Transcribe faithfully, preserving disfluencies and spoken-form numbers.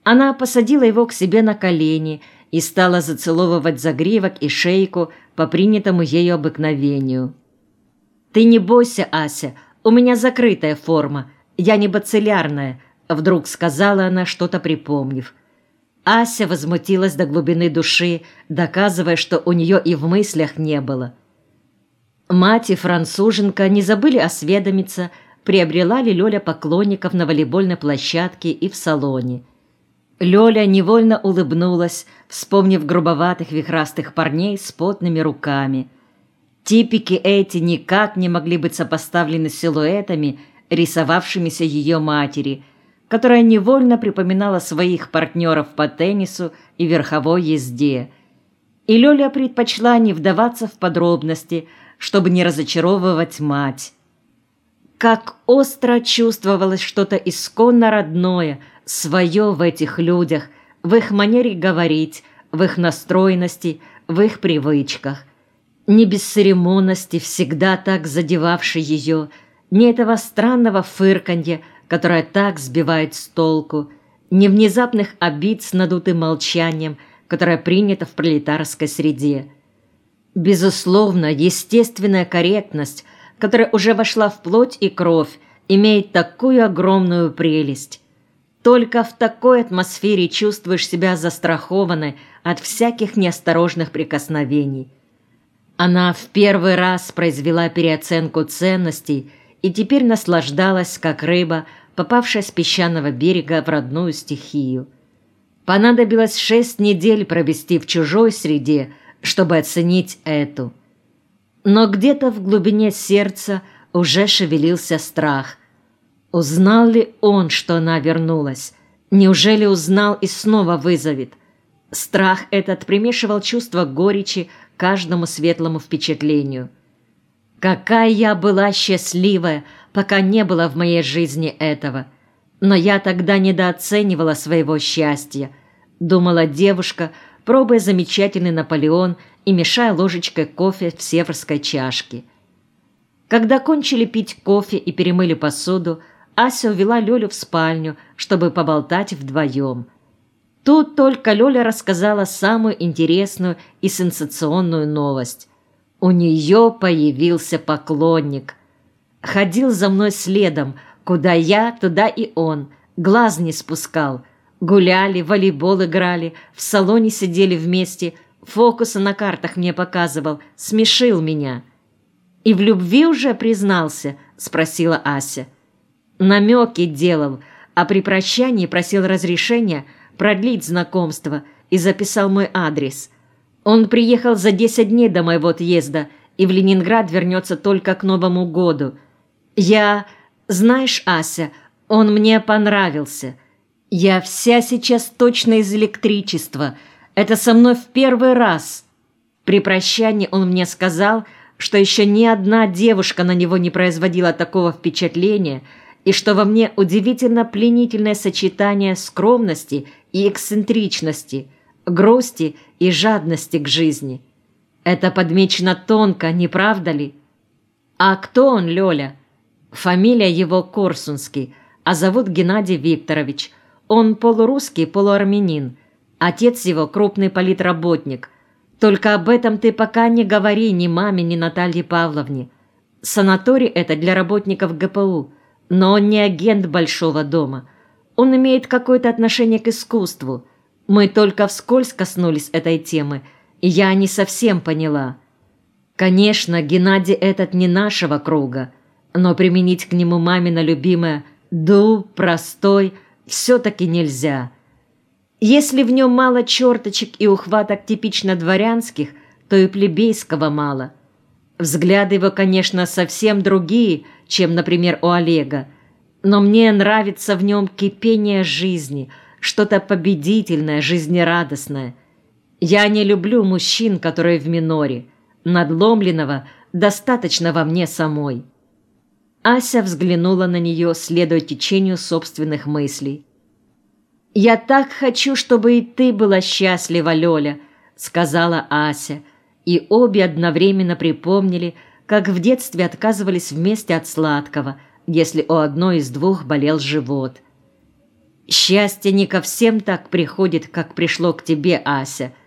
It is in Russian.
Она посадила его к себе на колени и стала зацеловывать загривок и шейку по принятому ею обыкновению. «Ты не бойся, Ася, у меня закрытая форма, я не бациллярная», — вдруг сказала она, что-то припомнив. Ася возмутилась до глубины души, доказывая, что у нее и в мыслях не было. Мать и француженка не забыли осведомиться, приобрела ли Лёля поклонников на волейбольной площадке и в салоне. Лёля невольно улыбнулась, вспомнив грубоватых вихрастых парней с потными руками. Типики эти никак не могли быть сопоставлены с силуэтами, рисовавшимися ее матери, которая невольно припоминала своих партнеров по теннису и верховой езде. И Лёля предпочла не вдаваться в подробности, чтобы не разочаровывать мать. Как остро чувствовалось что-то исконно родное, свое в этих людях, в их манере говорить, в их настроенности, в их привычках. Ни бесцеремонности, всегда так задевавшей ее, ни этого странного фырканья, которое так сбивает с толку, ни внезапных обид с надутым молчанием, которое принято в пролетарской среде. Безусловно, естественная корректность, которая уже вошла в плоть и кровь, имеет такую огромную прелесть. Только в такой атмосфере чувствуешь себя застрахованной от всяких неосторожных прикосновений. Она в первый раз произвела переоценку ценностей и теперь наслаждалась, как рыба, попавшая с песчаного берега в родную стихию. Понадобилось шесть недель провести в чужой среде, чтобы оценить эту. Но где-то в глубине сердца уже шевелился страх. Узнал ли он, что она вернулась? Неужели узнал и снова вызовет? Страх этот примешивал чувство горечи к каждому светлому впечатлению. Какая я была счастливая, пока не было в моей жизни этого. Но я тогда недооценивала своего счастья, думала девушка, пробуя замечательный Наполеон и мешая ложечкой кофе в северской чашке. Когда кончили пить кофе и перемыли посуду, Ася увела Лёлю в спальню, чтобы поболтать вдвоем. Тут только Лёля рассказала самую интересную и сенсационную новость. У неё появился поклонник. Ходил за мной следом, куда я, туда и он, глаз не спускал. Гуляли, волейбол играли, в салоне сидели вместе, фокусы на картах мне показывал, смешил меня. «И в любви уже признался?» – спросила Ася. Намеки делал, а при прощании просил разрешения продлить знакомство и записал мой адрес. Он приехал за десять дней до моего отъезда и в Ленинград вернется только к Новому году. Я... Знаешь, Ася, он мне понравился. Я вся сейчас точно из электричества. Это со мной в первый раз. При прощании он мне сказал, что еще ни одна девушка на него не производила такого впечатления, и что во мне удивительно пленительное сочетание скромности и эксцентричности, грусти и жадности к жизни. Это подмечено тонко, не правда ли? А кто он, Лёля? Фамилия его Корсунский, а зовут Геннадий Викторович. Он полурусский, полуармянин. Отец его крупный политработник. Только об этом ты пока не говори ни маме, ни Наталье Павловне. Санаторий это для работников ГПУ, но он не агент Большого дома. Он имеет какое-то отношение к искусству. Мы только вскользь коснулись этой темы, и я не совсем поняла. Конечно, Геннадий этот не нашего круга, но применить к нему мамино любимое «ду», «простой» все-таки нельзя. Если в нем мало черточек и ухваток типично дворянских, то и плебейского мало. Взгляды его, конечно, совсем другие, чем, например, у Олега, но мне нравится в нем кипение жизни, что-то победительное, жизнерадостное. Я не люблю мужчин, которые в миноре. Надломленного достаточно во мне самой. Ася взглянула на нее, следуя течению собственных мыслей. «Я так хочу, чтобы и ты была счастлива, Лёля», — сказала Ася, и обе одновременно припомнили, как в детстве отказывались вместе от сладкого, если у одной из двух болел живот. Счастье не ко всем так приходит, как пришло к тебе, Ася.